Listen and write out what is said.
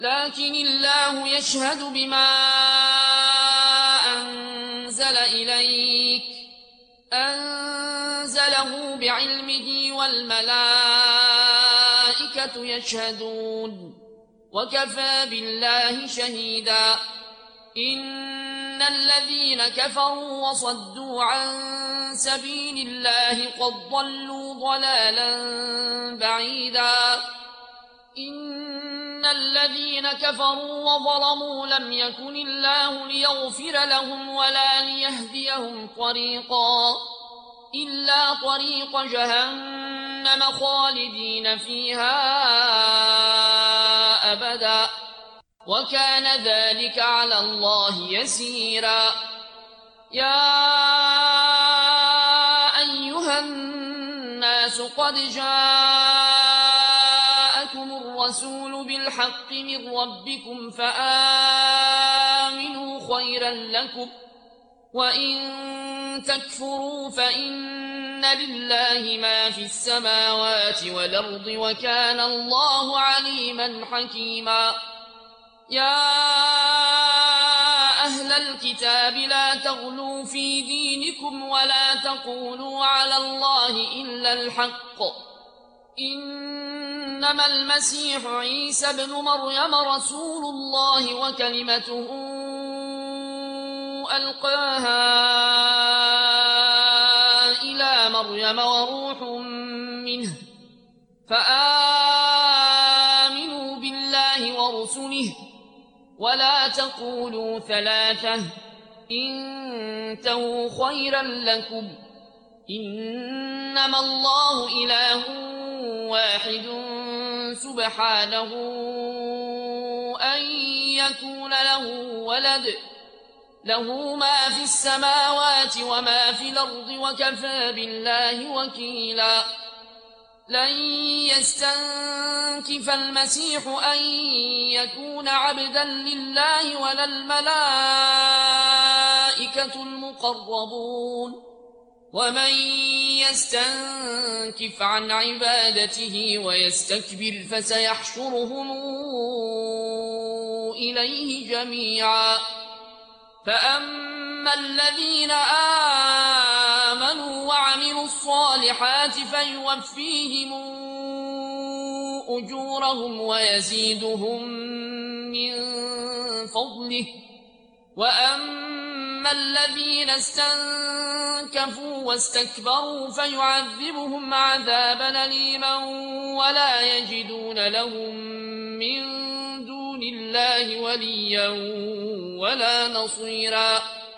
لكن الله يشهد بما أنزل إليك أنزله بعلمه والملائكة يشهدون وكفى بالله شهيدا. إن الذين كفروا وصدوا عن سبيل الله قد ضلوا ضلالا بعيدا. إن الذين كفروا وظلموا لم يكن الله ليغفر لهم ولا ليهديهم طريقا إلا طريق جهنم خالدين فيها أبدا وكان ذلك على الله يسيرا. يا أيها الناس قد جاءكم الرسول بالحق من ربكم فآمنوا خيرا لكم وإن تكفروا فإن لله ما في السماوات والأرض وكان الله عليما حكيما. يا أهل الكتاب لا تغلوا في دينكم ولا تقولوا على الله إلا الحق. إنما المسيح عيسى ابن مريم رسول الله وكلمته ألقاها إلى مريم وروح منه فآمنوا بالله ورسله ولا تقولوا ثلاثة انتهوا خيرا لكم إنما الله إله واحد سبحانه أن يكون له ولد له ما في السماوات وما في الأرض وكفى بالله وكيلا. لن يستنكف المسيح أن يكون عبدا لله ولا الملائكة المقربون ومن يستنكف عن عبادته ويستكبر فسيحشرهم إليه جميعا. فأما الذين آمنوا وعملوا الصالحات فيوفيهم أجورهم ويزيدهم من فضله. وأما الذين استنكفوا واستكبروا فيعذبهم عذابا أليما ولا يجدون لهم من دون الله وليا ولا نصيرا.